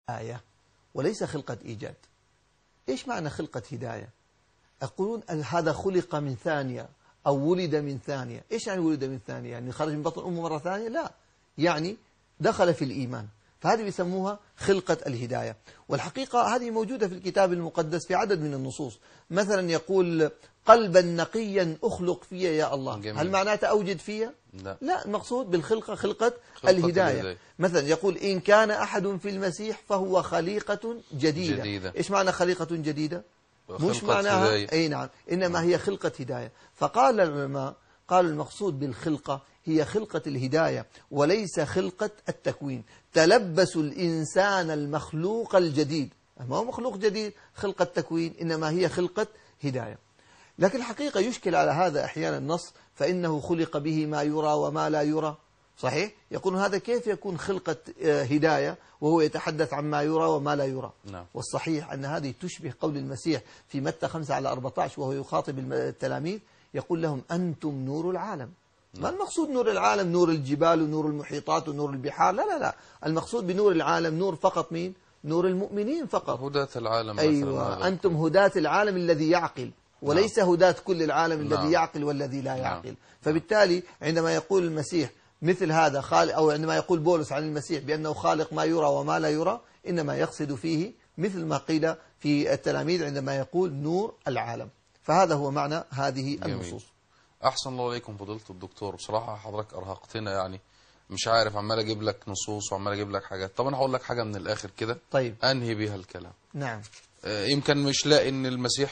آية وليس خلقة إيجاد. إيش معنى خلقة هداية؟ يقولون هذا خلق من ثانية أو ولد من ثانية. إيش يعني ولد من ثانية؟ يعني خرج من بطن أمه مرة ثانية؟ لا، يعني دخل في الإيمان، فهذه بيسموها خلقة الهداية. والحقيقة هذه موجودة في الكتاب المقدس في عدد من النصوص. مثلا يقول قلبا نقيا أخلق فيا يا الله. جميل. هل معناته أوجد فيا؟ لا، المقصود بالخلقة خلقة الهداية. مثلا يقول إن كان أحد في المسيح فهو خليقة جديدة. إيش معنى خليقة جديدة؟ مش معناها هداية. أي نعم، إنما هي خلقة هداية. فقال العلماء قالوا المقصود بالخلقة هي خلقة الهداية وليس خلقة التكوين. تلبس الإنسان المخلوق الجديد، ما هو مخلوق جديد خلقة تكوين، إنما هي خلقة هداية. لكن الحقيقة يشكل على هذا أحيانا النص فإنه خلق به ما يرى وما لا يرى. صحيح؟ يقول هذا كيف يكون خلقة هداية وهو يتحدث عن ما يرى وما لا يرى؟ نعم. والصحيح أن هذه تشبه قول المسيح في متى 5:14 وهو يخاطب التلاميذ يقول لهم أنتم نور العالم. ما المقصود نور العالم؟ نور الجبال ونور المحيطات ونور البحار؟ لا لا لا، المقصود بنور العالم نور فقط مين؟ نور المؤمنين فقط. هداة العالم. أيوة، أنتم هداة العالم الذي يعقل، وليس هداة كل العالم الذي يعقل والذي لا يعقل. فبالتالي عندما يقول المسيح مثل هذا خالق، أو عندما يقول بولس عن المسيح بأنه خالق ما يرى وما لا يرى، إنما يقصد فيه مثل ما قيل في التلاميذ عندما يقول نور العالم. فهذا هو معنى هذه النصوص. أحسن الله عليكم فضيلة الدكتور. بصراحة حضرتك أرهقتنا، يعني مش عارف، عمال أجيب لك نصوص وعمال أجيب لك حاجات. طب أنا هقول لك حاجة من الآخر كده. طيب. أنهي بيها الكلام. نعم. يمكن مش لاقي إن المسيح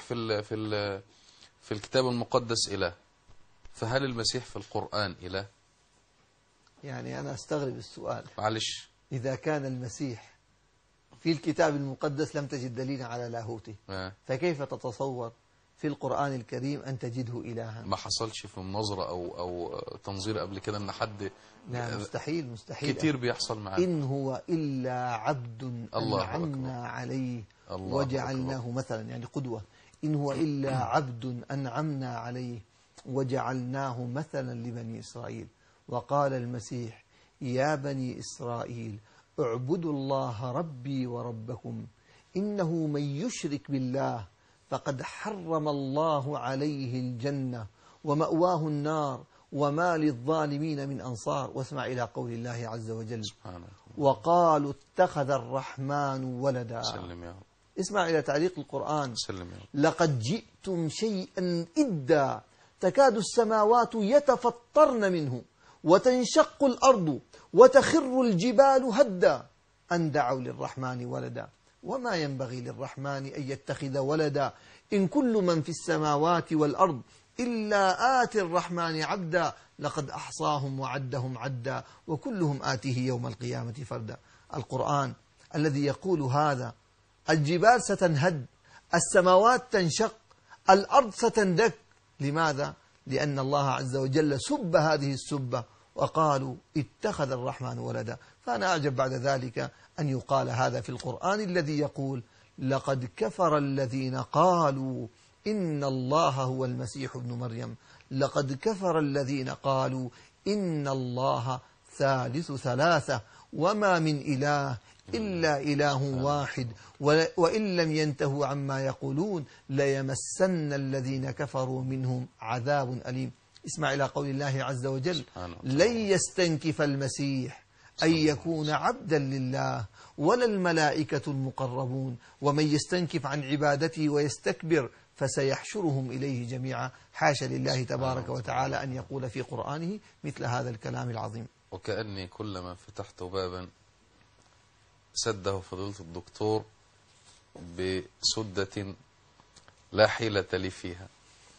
في الكتاب المقدس إله، فهل المسيح في القرآن إله؟ يعني أنا أستغرب السؤال. معلش. إذا كان المسيح في الكتاب المقدس لم تجد دليلا على لاهوته، فكيف تتصور في القرآن الكريم أن تجده إلها؟ ما حصلش في مناظرة أو تنظير قبل كده أن حد؟ لا، مستحيل مستحيل. كتير بيحصل معاه. إن هو إلا عبد أنعمنا عليه وجعلناه مثلا، يعني قدوة. إن هو إلا عبد أنعمنا عليه وجعلناه مثلا لبني إسرائيل. وقال المسيح يا بني إسرائيل اعبدوا الله ربي وربكم إنه من يشرك بالله فقد حرم الله عليه الجنة ومأواه النار وما للظالمين من أنصار. واسمع إلى قول الله عز وجل وقالوا اتخذ الرحمن ولدا. سلم يا رب. اسمع إلى تعليق القرآن. سلم يا رب. لقد جئتم شيئا إدا تكاد السماوات يتفطرن منه وتنشق الأرض وتخر الجبال هدا أن دعوا للرحمن ولدا وما ينبغي للرحمن أن يتخذ ولدا إن كل من في السماوات والأرض إلا آتي الرحمن عبدا لقد أحصاهم وعدهم عدا وكلهم آتيه يوم القيامة فردا. القرآن الذي يقول هذا، الجبال ستنهد، السماوات تنشق، الأرض ستندك. لماذا؟ لأن الله عز وجل سب هذه السبة وقالوا اتخذ الرحمن ولدا. فأنا أعجب بعد ذلك أن يقال هذا في القرآن الذي يقول لقد كفر الذين قالوا إن الله هو المسيح ابن مريم لقد كفر الذين قالوا إن الله ثالث ثلاثة وما من إله إلا إله واحد وإن لم ينتهوا عما يقولون ليمسن الذين كفروا منهم عذاب أليم. اسمع إلى قول الله عز وجل لن يستنكف المسيح أن يكون عبدا لله ولا الملائكة المقربون ومن يستنكف عن عبادته ويستكبر فسيحشرهم إليه جميعا. حاشا لله تبارك وتعالى أن يقول في قرآنه مثل هذا الكلام العظيم. وكأني كلما فتحت بابا سده فضيلة الدكتور بسدة لا حيلة لي فيها.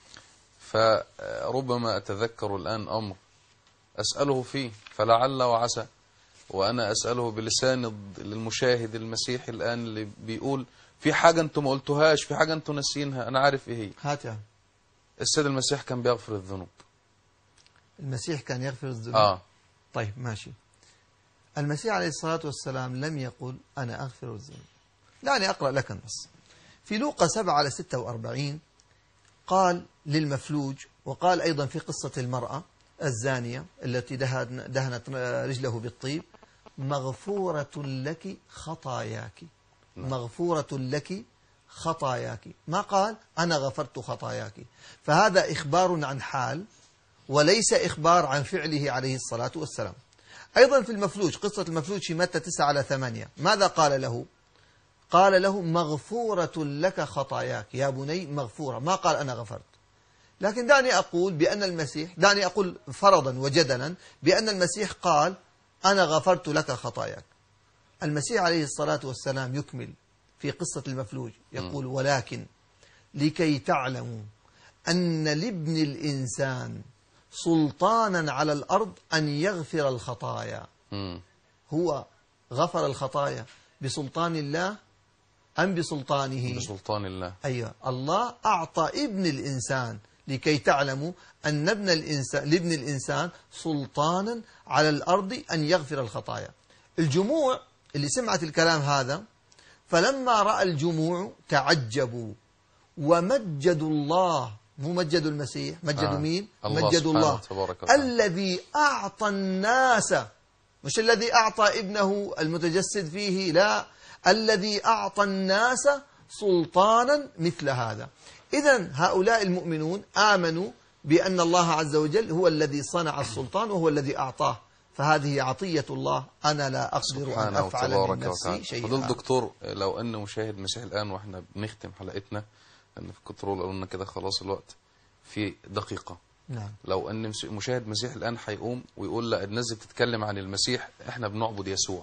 فربما أتذكر الآن أمر أسأله فيه فلعل وعسى، وأنا أسأله بلسان المشاهد المسيحي الآن اللي بيقول في حاجة أنتم ما قلتوهاش، في حاجة أنتم ناسينها، أنا عارف إيه هي. هاتها. السيد المسيح كان بيغفر الذنوب. المسيح كان يغفر الذنوب. طيب ماشي. المسيح عليه الصلاة والسلام لم يقل أنا أغفر الذنوب. دعني أقرأ لك النص في لوقا 7:46. قال للمفلوج، وقال أيضا في قصة المرأة الزانية التي دهنت رجله بالطيب، مغفورة لك خطاياك، مغفورة لك خطاياك، ما قال أنا غفرت خطاياك. فهذا إخبار عن حال وليس إخبار عن فعله عليه الصلاة والسلام. أيضا في المفلوج، قصة المفلوج في متى 9:8 ماذا قال له؟ قال له مغفورة لك خطاياك يا بني، مغفورة، ما قال أنا غفرت. لكن دعني أقول فرضا وجدلا بأن المسيح قال أنا غفرت لك خطاياك. المسيح عليه الصلاة والسلام يكمل في قصة المفلوج يقول ولكن لكي تعلموا أن لابن الإنسان سلطانا على الأرض أن يغفر الخطايا. هو غفر الخطايا بسلطان الله أم بسلطانه؟ بسلطان الله. أيوة، الله أعطى ابن الإنسان لكي تعلموا أن لابن الإنسان سلطانا على الأرض أن يغفر الخطايا. الجموع اللي سمعت الكلام هذا فلما رأى الجموع تعجبوا ومجدوا الله، مو مجدوا المسيح، مجدوا مين؟ مجدوا الله الذي أعطى الناس، مش الذي أعطى ابنه المتجسد فيه، لا، الذي أعطى الناس سلطانا مثل هذا. إذن هؤلاء المؤمنون آمنوا بأن الله عز وجل هو الذي صنع السلطان وهو الذي أعطاه، فهذه عطية الله، أنا لا أقدر أن أفعل من نفسي شيئا. فضل الدكتور، لو أن مشاهد مسيح الآن وإحنا بنختم حلقتنا، أن في الكنترول قالوا لنا كده خلاص الوقت في دقيقة، نعم، لو أن مشاهد مسيح الآن هيقوم ويقول لا الناس بتتكلم عن المسيح، إحنا بنعبد يسوع،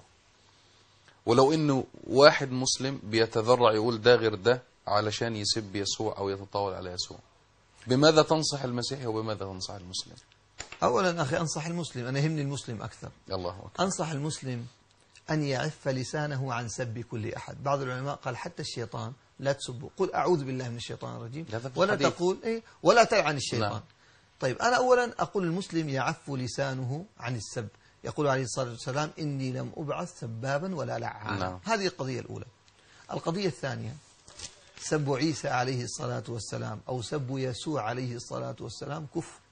ولو إنه واحد مسلم بيتذرع يقول ده غير ده علشان يسب يسوع أو يتطاول على يسوع، بماذا تنصح المسيحي وبماذا تنصح المسلم؟ أولا أخي أنصح المسلم، أنا يهمني المسلم أكثر. الله أكبر. أنصح المسلم أن يعف لسانه عن سب كل أحد. بعض العلماء قال حتى الشيطان لا تسبه، قل أعوذ بالله من الشيطان الرجيم، ولا تقول ولا تلعن الشيطان. نعم. طيب أنا أولا أقول المسلم يعف لسانه عن السب، يقول عليه الصلاة والسلام إني لم أبعث سبابا ولا لعانا. نعم. هذه القضية الأولى. القضية الثانية، سب عيسى عليه الصلاة والسلام أو سب يسوع عليه الصلاة والسلام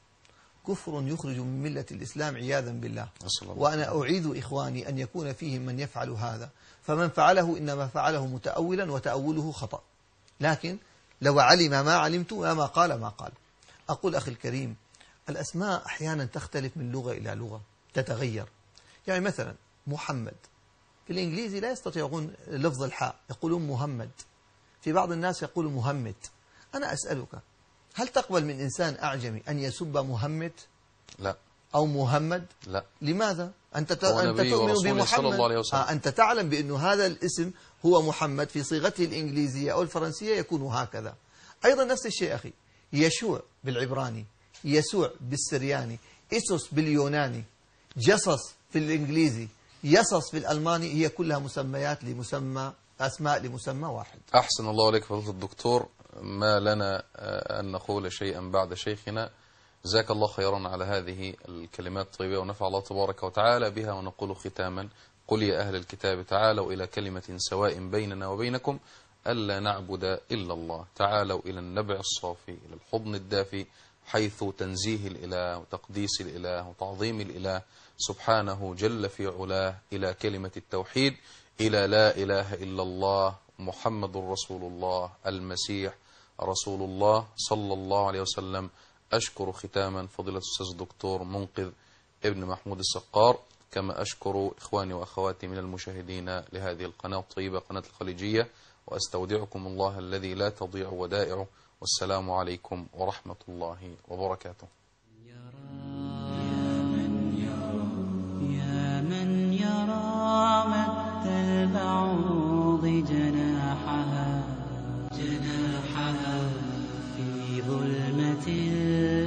كفر يخرج من ملة الإسلام عياذا بالله. وأنا أعيد إخواني أن يكون فيهم من يفعل هذا، فمن فعله إنما فعله متأولا وتأوله خطأ، لكن لو علم ما علمت ما قال ما قال. أقول أخي الكريم، الأسماء أحيانا تختلف من لغة إلى لغة، تتغير. يعني مثلا محمد في الإنجليزي لا يستطيعون لفظ الحاء، يقولون محمد، في بعض الناس يقول مهمد. أنا أسألك، هل تقبل من إنسان أعجمي أن يسب مهمد؟ لا. أو محمد؟ لا. لماذا؟ أنت تؤمن بمحمد، صلى الله عليه وسلم. أنت تعلم بأن هذا الاسم هو محمد، في صيغته الإنجليزية أو الفرنسية يكون هكذا. أيضا نفس الشيء أخي، يشوع بالعبراني، يسوع بالسرياني، إيسوس باليوناني، جصص في الإنجليزي، يصص في الألماني، هي كلها مسميات لمسمى، أسماء لمسمى واحد. أحسن الله عليك فضيلة الدكتور، ما لنا أن نقول شيئا بعد شيخنا، جزاك الله خيرا على هذه الكلمات الطيبة، ونفع الله تبارك وتعالى بها. ونقول ختاما: قل يا أهل الكتاب تعالوا إلى كلمة سواء بيننا وبينكم ألا نعبد إلا الله. تعالوا إلى النبع الصافي، إلى الحضن الدافي، حيث تنزيه الإله وتقديس الإله وتعظيم الإله سبحانه جل في علاه، إلى كلمة التوحيد، إلى لا إله إلا الله محمد رسول الله المسيح رسول الله صلى الله عليه وسلم. أشكر ختاما فضيلة الأستاذ الدكتور منقذ ابن محمود السقار، كما أشكر إخواني وأخواتي من المشاهدين لهذه القناة الطيبة، قناة الخليجية، وأستودعكم الله الذي لا تضيع ودائعه، والسلام عليكم ورحمة الله وبركاته. يا من يرى مد البعوض جناحها في ظلمة